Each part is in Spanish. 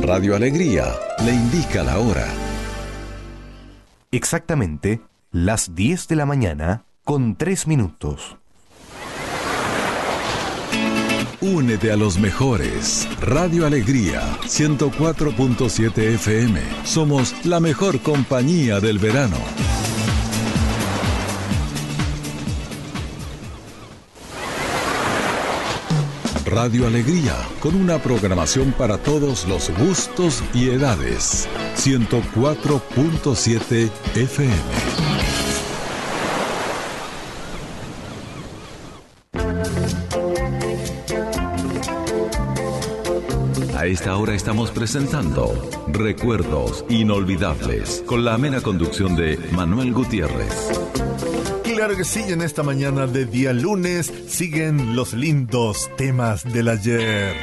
Radio Alegría le indica la hora. Exactamente las 10 de la mañana con 3 minutos. Únete a los mejores. Radio Alegría, 104.7 FM. Somos la mejor compañía del verano. Radio Alegría, con una programación para todos los gustos y edades. 104.7 FM. A esta hora estamos presentando Recuerdos Inolvidables, con la amena conducción de Manuel Gutiérrez. Claro que sí, en esta mañana de día lunes siguen los lindos temas del ayer.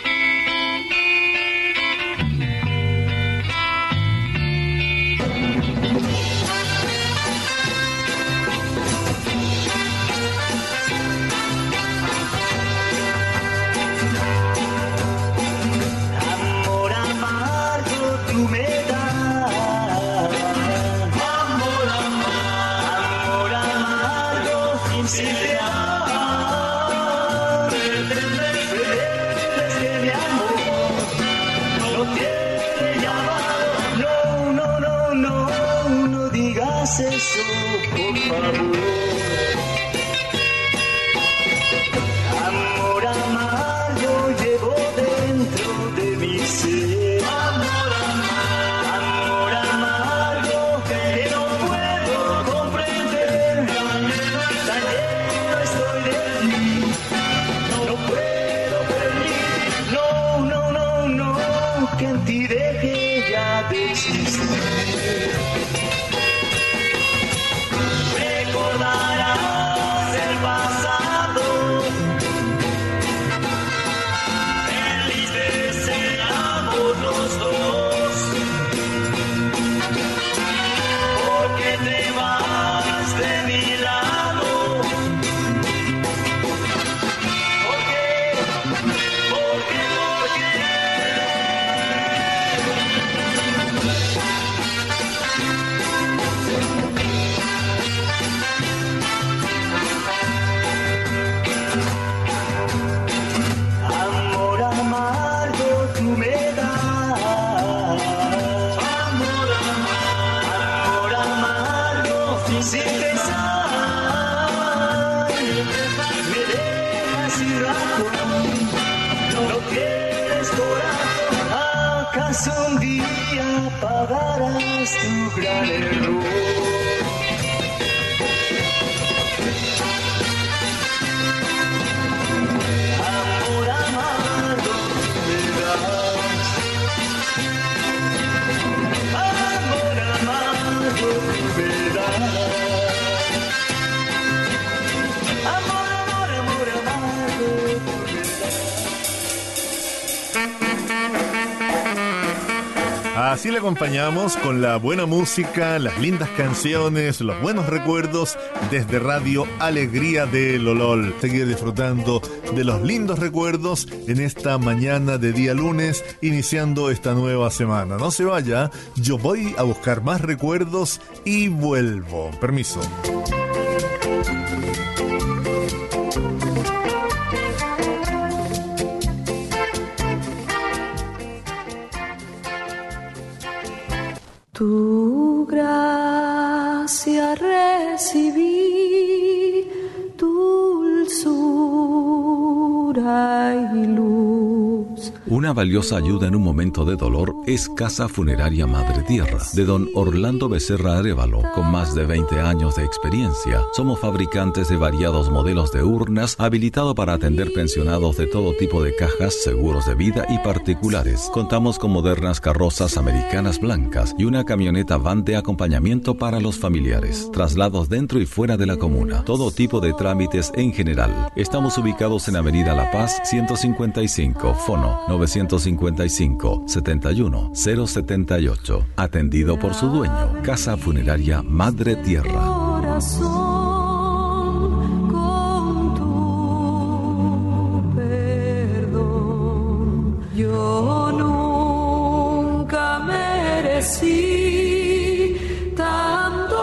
Así le acompañamos con la buena música, las lindas canciones, los buenos recuerdos desde Radio Alegría de Lolol. Seguir disfrutando de los lindos recuerdos en esta mañana de día lunes, iniciando esta nueva semana. No se vaya, yo voy a buscar más recuerdos y vuelvo. Permiso. Tu gracia recibí, dulzura y luz. Una valiosa ayuda en un momento de dolor es Casa Funeraria Madre Tierra, de don Orlando Becerra Arévalo. Con más de 20 años de experiencia, somos fabricantes de variados modelos de urnas, habilitado para atender pensionados de todo tipo de cajas, seguros de vida y particulares. Contamos con modernas carrozas americanas blancas y una camioneta van de acompañamiento para los familiares. Traslados dentro y fuera de la comuna. Todo tipo de trámites en general. Estamos ubicados en Avenida La Paz 155, fono 955-71-078. Atendido por su dueño. Casa Funeraria Madre Tierra. Con tu perdón, yo no necesitando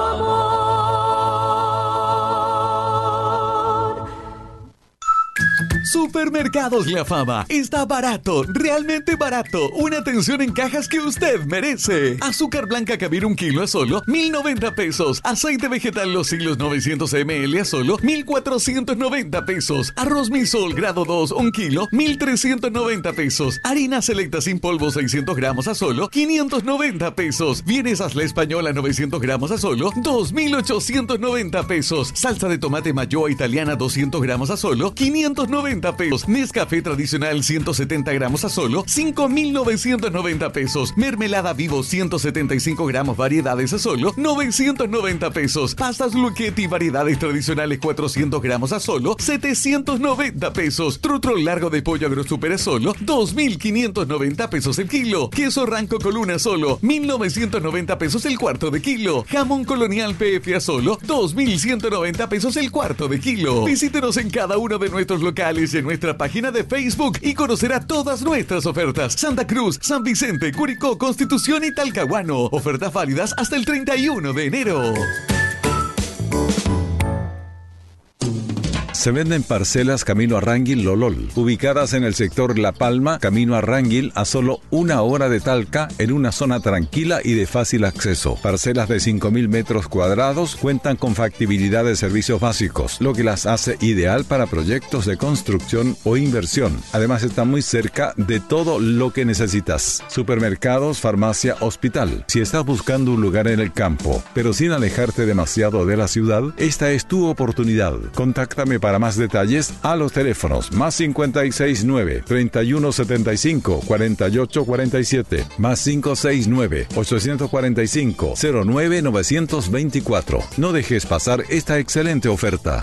amor. Supermercados La Fama está barato, realmente barato. Una atención en cajas que usted merece. Azúcar blanca Kabir 1 kilo a solo 1.090 pesos. Aceite vegetal Los Siglos 900 ml a solo 1.490 pesos. Arroz Misol grado 2 1 kilo 1.390 pesos. Harina selecta sin polvo 600 gramos a solo 590 pesos. Vienesas La Española 900 gramos a solo 2.890 pesos. Salsa de tomate Mayoa italiana 200 gramos a solo 590 pesos. Nescafé tradicional 170 gramos a solo 5.990 pesos. Mermelada Vivo 175 gramos variedades a solo 990 pesos. Pastas Luchetti variedades tradicionales 400 gramos a solo 790 pesos. Trutro largo de pollo AgroSuper a solo 2.590 pesos el kilo. Queso Ranco Coluna a solo 1.990 pesos el cuarto de kilo. Jamón Colonial PF a solo 2.190 pesos el cuarto de kilo. Visítenos en cada uno de nuestros locales y en nuestra página de Facebook y conocerá todas nuestras ofertas. Santa Cruz, San Vicente, Curicó, Constitución y Talcahuano. Ofertas válidas hasta el 31 de enero. Se venden parcelas camino a Ranguil Lolol, ubicadas en el sector La Palma, camino a Ranguil, a solo 1 hora de Talca, en una zona tranquila y de fácil acceso. Parcelas de 5.000 metros cuadrados cuentan con factibilidad de servicios básicos, lo que las hace ideal para proyectos de construcción o inversión. Además, está muy cerca de todo lo que necesitas: supermercados, farmacia, hospital. Si estás buscando un lugar en el campo, pero sin alejarte demasiado de la ciudad, esta es tu oportunidad. Contáctame para más detalles a los teléfonos más 569-3175-4847, más 569-845-09924. No dejes pasar esta excelente oferta.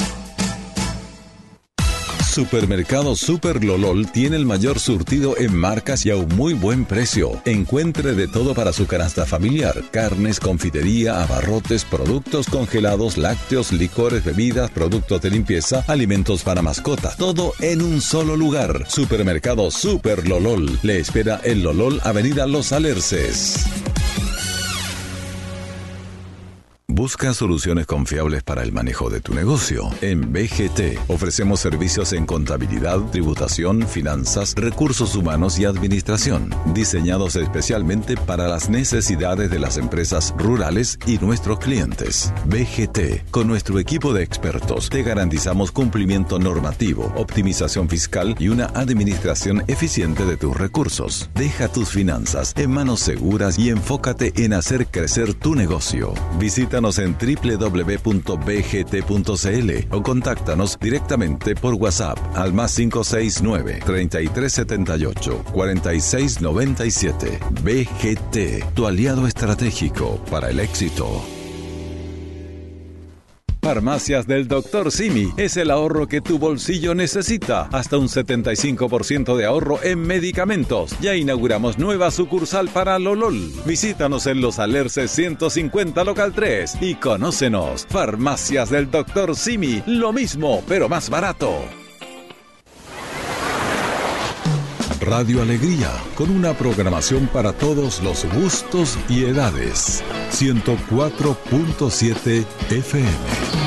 Supermercado Super Lolol tiene el mayor surtido en marcas y a un muy buen precio. Encuentre de todo para su canasta familiar: carnes, confitería, abarrotes, productos congelados, lácteos, licores, bebidas, productos de limpieza, alimentos para mascota. Todo en un solo lugar. Supermercado Super Lolol. Le espera en Lolol, Avenida Los Alerces. Busca soluciones confiables para el manejo de tu negocio. En BGT ofrecemos servicios en contabilidad, tributación, finanzas, recursos humanos y administración, diseñados especialmente para las necesidades de las empresas rurales y nuestros clientes. BGT, con nuestro equipo de expertos, te garantizamos cumplimiento normativo, optimización fiscal y una administración eficiente de tus recursos. Deja tus finanzas en manos seguras y enfócate en hacer crecer tu negocio. Visítanos en www.bgt.cl o contáctanos directamente por WhatsApp al más 569-3378-4697. BGT, tu aliado estratégico para el éxito. Farmacias del Dr. Simi es el ahorro que tu bolsillo necesita. Hasta un 75% de ahorro en medicamentos. Ya inauguramos nueva sucursal para Lolol. Visítanos en Los Alerces 150 Local 3 y conócenos. Farmacias del Dr. Simi, lo mismo, pero más barato. Radio Alegría, con una programación para todos los gustos y edades. 104.7 FM.